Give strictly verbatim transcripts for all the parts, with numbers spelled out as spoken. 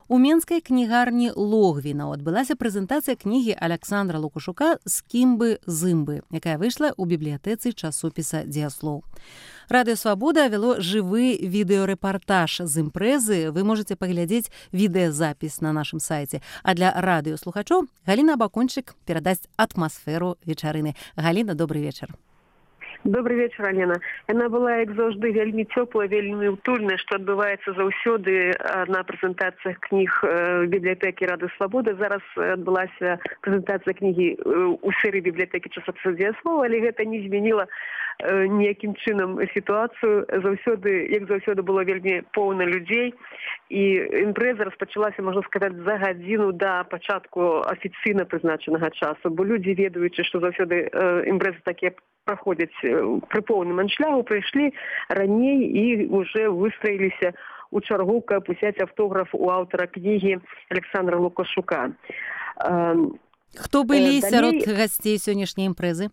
У менскай кнігарні Логвінаў адбылася прэзентацыя кнігі Аляксандра Лукашука «Скімбы-зымбы», якая выйшла ў бібліятэцы часопіса «Дзеяслоў». Радыё Свабода вяло жывы відэорэпартаж з імпрэзы. Вы можаце паглядзець відэазапіс на нашым сайце. А для радыёслухачоў Галіна Абакунчык перадасць атмасферу вечарыны. Галіна, добрый вечар. Добрый вечер, Алена. Яна была, як заўжды, вельмі цёплая, вельмі утульная, што адбываецца заўсёды на прэзентацыях кніг бібліятэкі Радыё Свабода. Зараз адбылася прэзентацыя кнігі ў серыі бібліятэкі часопіса «Дзеяслоў», але гэта не змяніла ніякім чынам сітуацыю. Заўсёды, як заўсёды, было вельмі поўна людзей, і імпрэза распачалася, можна сказаць, за гадзіну да пачатку афіцыйна прызначанага часу, бо людзі, ведаючы, што заўсёды імпрэзы такія праходзяць пры поўным аншлягу, прыйшлі раней і ўжо выстраіліся ў чаргу, каб узяць аўтограф у аўтара кнігі Аляксандра Лукашука. Хто былі сярод гасцей сённяшняй імпрэзы?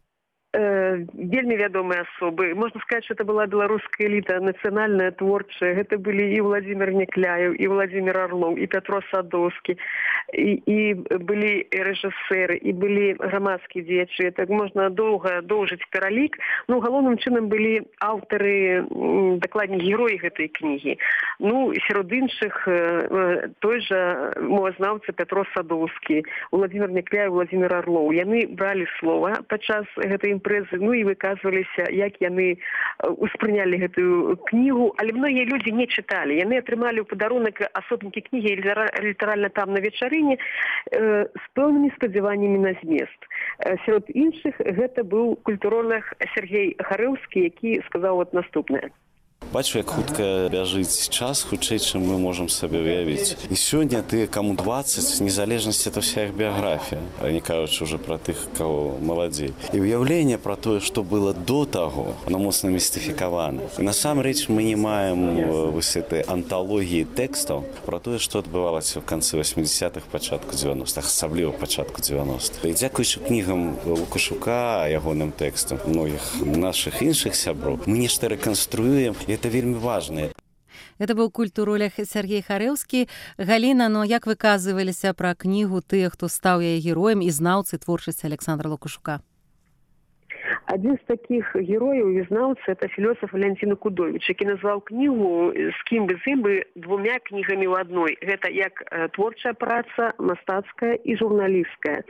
Вельмі вядомыя асобы. Можна сказаць, што это была беларуская эліта, нацыянальная, творчая. Гэта былі і Владзімір Някляеў, і Владзімір Арлоў, і Пятро Садоўскі, і, і былі рэжысэры, і былі грамадскія дзеячы. Так можна доўга доўжыць пералік. Ну, галоўным чынам былі аўтары, дакладней, героі гэтай кнігі. Ну, сярод іншых той жа мовазнаўца Пятро Садоўскі, Владзімір Някляеў, Владзімір Арлоў. Яны бралі слова падчас гэтай імпрэзы, ну і выказваліся, як яны успрынялі гэтую кнігу, але многія людзі не чыталі. Яны атрымалі ў падарунак асобнікі кнігі літаральна там на вечарыне з пэўнымі спадзяваннямі на змест. Сярод іншых гэта быў культуролаг Сергей Харэўскі, які сказаў вот наступнае. Бачу, як хутка бяжыць час, хутчэй, чым мы можам сабе уявіць. І сёння ты, каму дваццаць, незалежнасць это вся іх біяграфія, а не кажучы ўжо пра тых, каго маладзей. І ўяўленне пра тое, што было до таго, оно моцна містыфікавана. І насамрэч мы не маем вось этой анталогіі тэкстаў пра тое, што адбывалася ў канцы васьмідзесятых, пачатку дзевяностых, асабліва пачатку дзевяностых. І дзякуючы кнігам Лукашука, ягоным тэкстам, многіх нашых іншых сяброў, мы нешта рэканструюем. Это вельмі важна. Гэта быў культуролаг Сергей Харэўскі. Галіна, но як выказваліся пра кнігу тыя, хто стаў яе героем і знаўцы творчасці Аляксандра Лукашука? Адзін з такіх герояў і знаўцы – это філосаф Валянцін Кудовіч, які назваў кнігу «Скімбы-зымбы» двумя кнігамі ў адной. Гэта як творчая праца, мастацкая і журналісцкая.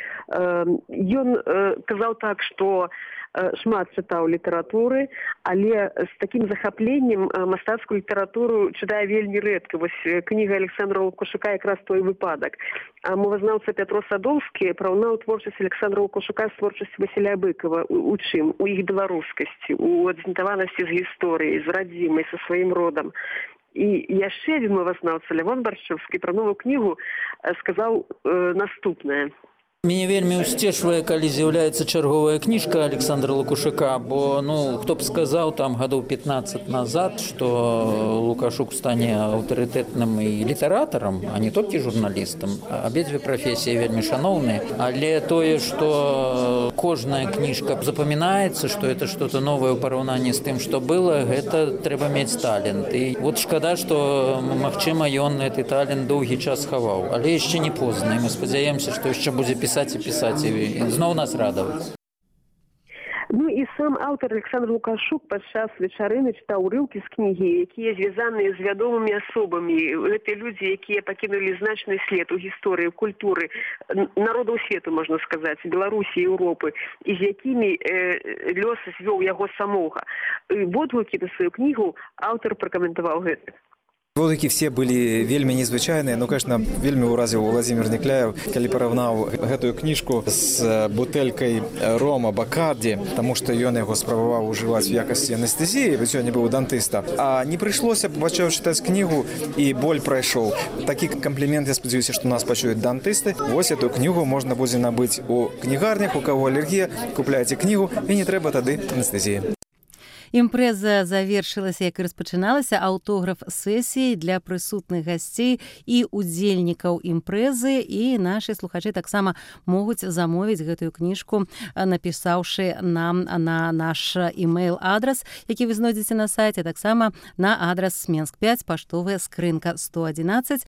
Ён казаў так, што шмат чытаў літаратуры, але з такім захапленнем мастацкую літаратуру чытае вельмі рэдка. Вось кніга Аляксандра Лукашука якраз той выпадак. А мовазнаўца Пятро Садоўскі параўнаў творчасць Аляксандра Лукашука з творчасцю Васіля Быкова. У чым? У іх беларускасці, у адзнітаванасці з гісторыяй, з радзімай, са сваім родам. І яшчэ адзін мовазнаўца, Лявон Баршчэўскі, пра новую кнігу сказаў наступнае. Мяне вельмі ўсцешвае, калі з'яўляецца чарговая кніжка Аляксандра Лукашука, бо, ну, хто б сказаў там гадоў пятнаццаць назад, што Лукашук стане аўтарытэтным і літаратарам, а не толькі журналістам. Абедзве прафесіі вельмі шаноўныя, але тое, што кожная кніжка запамінаецца, што это што-то новае ў параўнанні з тым, што было, гэта трэба мець талент. І вот шкада, што, магчыма, ён гэты талент доўгі час хаваў, але яшчэ не позна, і мы спадзяемся, што яшчэ будзе пісаць пісаць і пісаць, і зноў нас радаваць. Ну і сам аўтар Аляксандр Лукашук падчас вечарыны чытаў урыўкі з кнігі, якія звязаныя з вядомымі асобамі. Гэта людзі, якія пакінулі значны след у гісторыі, культуры, народаў свету, можна сказаць, Беларусі, Еўропы, і з якімі э, лёс звёў яго самога. Водгукі на сваю кнігу аўтар пракаментаваў гэта. Водгукі все былі вельмі незвычайныя, ну, конечно, вельмі ўразіў Владзімір Някляеў, калі параўнаў гэтую кніжку з бутэлькай рома Бакарді, таму што ён яго спрабаваў ужываць у якасці анестэзіі, бо сёння быў дантыста. А не прыйшлося, пачаў чытаць кнігу, і боль прайшоў. Такі камплімент, я спадзяюся, што нас пачуюць дантысты. Вось эту кнігу можна будзе набыць у кнігарнях, у каго алергія, купляйце кнігу, і не трэба тады анестэзіі. Імпрэза завершылася, як і распачыналася, аўтограф сесіі для прысутных гасцей і удзельнікаў імпрэзы, і нашы слухачы таксама могуць замовіць гэтую кніжку, напісаўшы нам на наш імэйл-адрас, які вы знойдзеце на сайце, таксама на адрас Менск пяць, паштовая скрынка сто адзінаццаць.